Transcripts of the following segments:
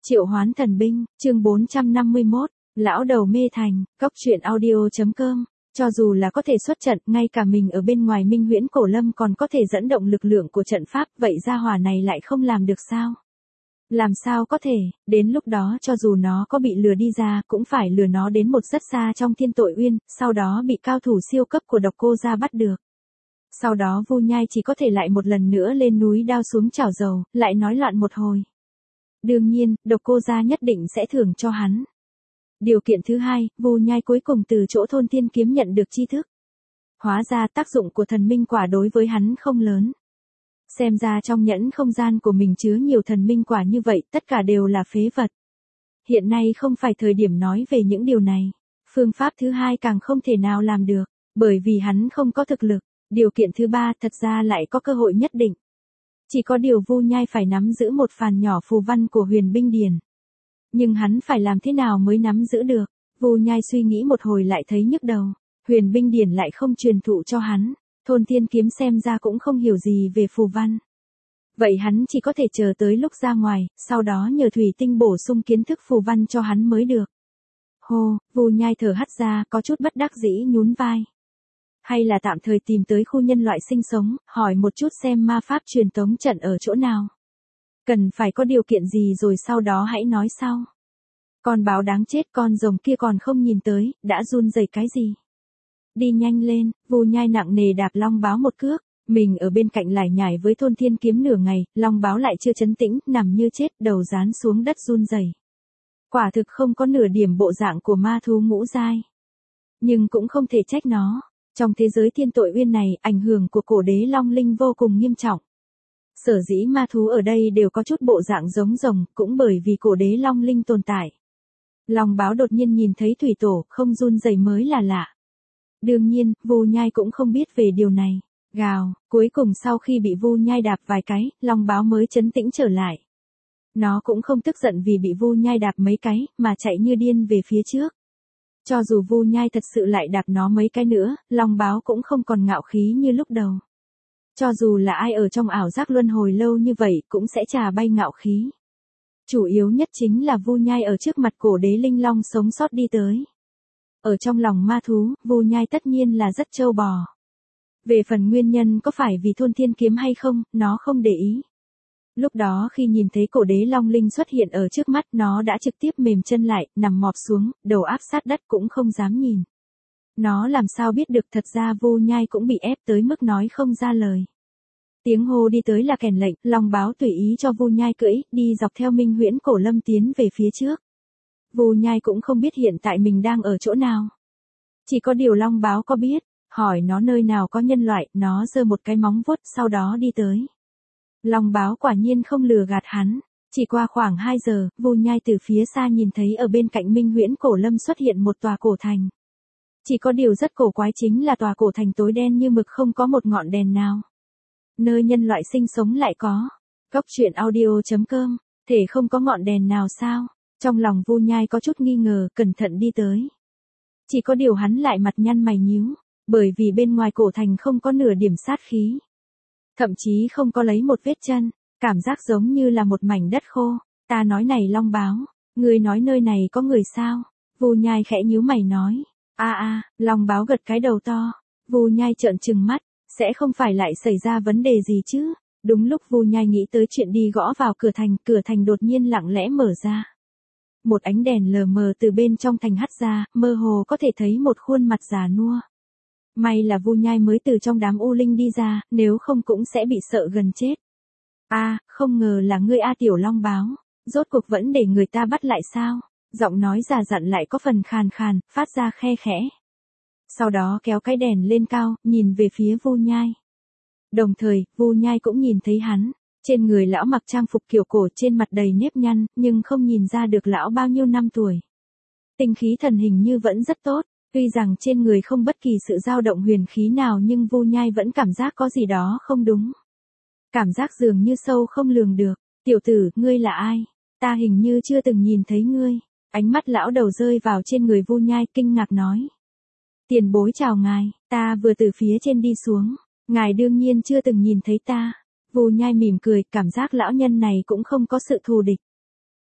Triệu Hoán Thần Binh, chương 451, Lão Đầu Mê Thành, Cốc truyện audio.com. Cho dù là có thể xuất trận, ngay cả mình ở bên ngoài Minh Huyễn Cổ Lâm còn có thể dẫn động lực lượng của trận pháp, vậy gia hỏa này lại không làm được sao? Làm sao có thể, đến lúc đó cho dù nó có bị lừa đi ra, cũng phải lừa nó đến một rất xa trong Thiên Tội Uyên, sau đó bị cao thủ siêu cấp của Độc Cô gia bắt được. Sau đó Vu Nhai chỉ có thể lại một lần nữa lên núi đao xuống chảo dầu, lại nói loạn một hồi. Đương nhiên, Độc Cô gia nhất định sẽ thưởng cho hắn. Điều kiện thứ hai, Vu Nhai cuối cùng từ chỗ Thôn Thiên Kiếm nhận được tri thức. Hóa ra tác dụng của thần minh quả đối với hắn không lớn. Xem ra trong nhẫn không gian của mình chứa nhiều thần minh quả như vậy, tất cả đều là phế vật. Hiện nay không phải thời điểm nói về những điều này. Phương pháp thứ hai càng không thể nào làm được, bởi vì hắn không có thực lực. Điều kiện thứ ba thật ra lại có cơ hội nhất định. Chỉ có điều Vu Nhai phải nắm giữ một phàn nhỏ phù văn của Huyền Binh Điển. Nhưng hắn phải làm thế nào mới nắm giữ được? Vu Nhai suy nghĩ một hồi lại thấy nhức đầu. Huyền Binh Điển lại không truyền thụ cho hắn. Thôn Thiên Kiếm xem ra cũng không hiểu gì về phù văn. Vậy hắn chỉ có thể chờ tới lúc ra ngoài, sau đó nhờ thủy tinh bổ sung kiến thức phù văn cho hắn mới được. Hô, Vu Nhai thở hắt ra, có chút bất đắc dĩ nhún vai. Hay là tạm thời tìm tới khu nhân loại sinh sống, hỏi một chút xem ma pháp truyền tống trận ở chỗ nào. Cần phải có điều kiện gì rồi sau đó hãy nói sau. Con báo đáng chết, con rồng kia còn không nhìn tới, đã run rẩy cái gì. Đi nhanh lên, Vu Nhai nặng nề đạp long báo một cước. Mình ở bên cạnh lải nhải với Thôn Thiên Kiếm nửa ngày, long báo lại chưa trấn tĩnh, nằm như chết, đầu dán xuống đất run rẩy. Quả thực không có nửa điểm bộ dạng của ma thú ngũ giai. Nhưng cũng không thể trách nó. Trong thế giới Thiên Tội Uyên này, ảnh hưởng của cổ đế long linh vô cùng nghiêm trọng. Sở dĩ ma thú ở đây đều có chút bộ dạng giống rồng, cũng bởi vì cổ đế long linh tồn tại. Long báo đột nhiên nhìn thấy thủy tổ, không run rẩy mới là lạ. Đương nhiên, Vu Nhai cũng không biết về điều này. Gào, cuối cùng sau khi bị Vu Nhai đạp vài cái, long báo mới trấn tĩnh trở lại. Nó cũng không tức giận vì bị Vu Nhai đạp mấy cái, mà chạy như điên về phía trước. Cho dù Vu Nhai thật sự lại đạp nó mấy cái nữa, long báo cũng không còn ngạo khí như lúc đầu. Cho dù là ai ở trong ảo giác luân hồi lâu như vậy cũng sẽ trà bay ngạo khí. Chủ yếu nhất chính là Vu Nhai ở trước mặt cổ đế linh long sống sót đi tới. Ở trong lòng ma thú, Vu Nhai tất nhiên là rất trâu bò. Về phần nguyên nhân có phải vì Thôn Thiên Kiếm hay không, nó không để ý. Lúc đó khi nhìn thấy cổ đế long linh xuất hiện ở trước mắt, nó đã trực tiếp mềm chân lại, nằm mọp xuống, đầu áp sát đất cũng không dám nhìn. Nó làm sao biết được thật ra Vu Nhai cũng bị ép tới mức nói không ra lời. Tiếng hô đi tới là kèn lệnh, long báo tùy ý cho Vu Nhai cưỡi, đi dọc theo Minh Huyễn Cổ Lâm tiến về phía trước. Vu Nhai cũng không biết hiện tại mình đang ở chỗ nào. Chỉ có điều long báo có biết, hỏi nó nơi nào có nhân loại, nó giơ một cái móng vuốt sau đó đi tới. Long báo quả nhiên không lừa gạt hắn. Chỉ qua khoảng 2 giờ, Vu Nhai từ phía xa nhìn thấy ở bên cạnh Minh Huyễn Cổ Lâm xuất hiện một tòa cổ thành. Chỉ có điều rất cổ quái chính là tòa cổ thành tối đen như mực, không có một ngọn đèn nào. Nơi nhân loại sinh sống lại có. Cốc truyện audio.com, thể không có ngọn đèn nào sao? Trong lòng Vu Nhai có chút nghi ngờ, cẩn thận đi tới. Chỉ có điều hắn lại mặt nhăn mày nhíu, bởi vì bên ngoài cổ thành không có nửa điểm sát khí. Thậm chí không có lấy một vết chân, cảm giác giống như là một mảnh đất khô. Ta nói này long báo, ngươi nói nơi này có người sao? Vu Nhai khẽ nhíu mày nói. Long báo gật cái đầu to. Vu Nhai trợn trừng mắt, sẽ không phải lại xảy ra vấn đề gì chứ? Đúng lúc Vu Nhai nghĩ tới chuyện đi gõ vào cửa thành đột nhiên lặng lẽ mở ra. Một ánh đèn lờ mờ từ bên trong thành hắt ra, mơ hồ có thể thấy một khuôn mặt già nua. May là Vu Nhai mới từ trong đám u linh đi ra, nếu không cũng sẽ bị sợ gần chết. Không ngờ là ngươi tiểu long báo, rốt cuộc vẫn để người ta bắt lại sao? Giọng nói già dặn lại có phần khàn khàn, phát ra khe khẽ. Sau đó kéo cái đèn lên cao, nhìn về phía Vu Nhai. Đồng thời, Vu Nhai cũng nhìn thấy hắn. Trên người lão mặc trang phục kiểu cổ, trên mặt đầy nếp nhăn, nhưng không nhìn ra được lão bao nhiêu năm tuổi. Tinh khí thần hình như vẫn rất tốt, tuy rằng trên người không bất kỳ sự dao động huyền khí nào nhưng Vu Nhai vẫn cảm giác có gì đó không đúng. Cảm giác dường như sâu không lường được. Tiểu tử, ngươi là ai? Ta hình như chưa từng nhìn thấy ngươi. Ánh mắt lão đầu rơi vào trên người Vu Nhai, kinh ngạc nói. Tiền bối chào ngài, ta vừa từ phía trên đi xuống. Ngài đương nhiên chưa từng nhìn thấy ta. Vu Nhai mỉm cười, cảm giác lão nhân này cũng không có sự thù địch.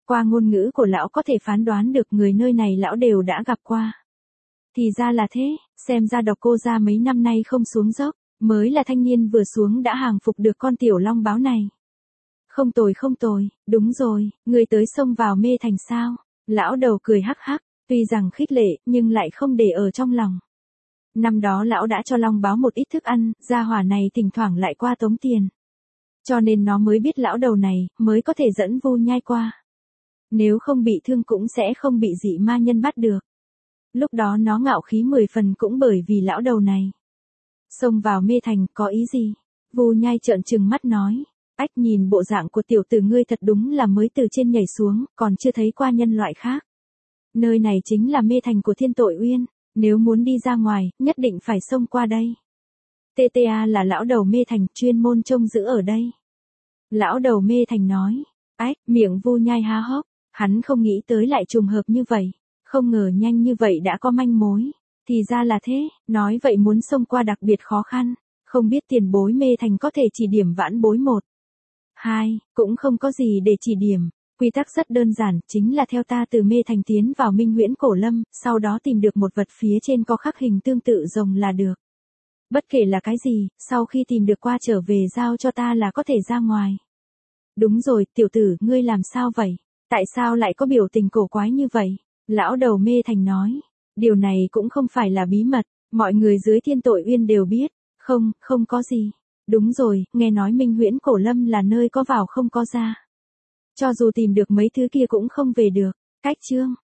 Qua ngôn ngữ của lão có thể phán đoán được người nơi này lão đều đã gặp qua. Thì ra là thế, xem ra Độc Cô gia mấy năm nay không xuống dốc, mới là thanh niên vừa xuống đã hàng phục được con tiểu long báo này. Không tồi, đúng rồi, người tới xông vào mê thành sao? Lão đầu cười hắc hắc, tuy rằng khích lệ, nhưng lại không để ở trong lòng. Năm đó lão đã cho long báo một ít thức ăn, gia hỏa này thỉnh thoảng lại qua tống tiền. Cho nên nó mới biết lão đầu này, mới có thể dẫn Vu Nhai qua. Nếu không bị thương cũng sẽ không bị dị ma nhân bắt được. Lúc đó nó ngạo khí 10 phần cũng bởi vì lão đầu này. Xông vào mê thành, có ý gì? Vu Nhai trợn trừng mắt nói. Ách, nhìn bộ dạng của tiểu tử ngươi thật đúng là mới từ trên nhảy xuống, còn chưa thấy qua nhân loại khác. Nơi này chính là mê thành của Thiên Tội Uyên, nếu muốn đi ra ngoài, nhất định phải xông qua đây. TTA là lão đầu mê thành, chuyên môn trông giữ ở đây. Lão đầu mê thành nói. Ách, miệng Vu Nhai há hốc, hắn không nghĩ tới lại trùng hợp như vậy, không ngờ nhanh như vậy đã có manh mối. Thì ra là thế, nói vậy muốn xông qua đặc biệt khó khăn, không biết tiền bối mê thành có thể chỉ điểm vãn bối 1. 2, cũng không có gì để chỉ điểm, quy tắc rất đơn giản, chính là theo ta từ mê thành tiến vào Minh Huyễn Cổ Lâm, sau đó tìm được một vật phía trên có khắc hình tương tự rồng là được. Bất kể là cái gì, sau khi tìm được qua trở về giao cho ta là có thể ra ngoài. Đúng rồi, tiểu tử, ngươi làm sao vậy? Tại sao lại có biểu tình cổ quái như vậy? Lão đầu mê thành nói. Điều này cũng không phải là bí mật, mọi người dưới Thiên Tội Uyên đều biết. Không có gì. Đúng rồi, nghe nói Minh Huyễn Cổ Lâm là nơi có vào không có ra. Cho dù tìm được mấy thứ kia cũng không về được. Cách chương.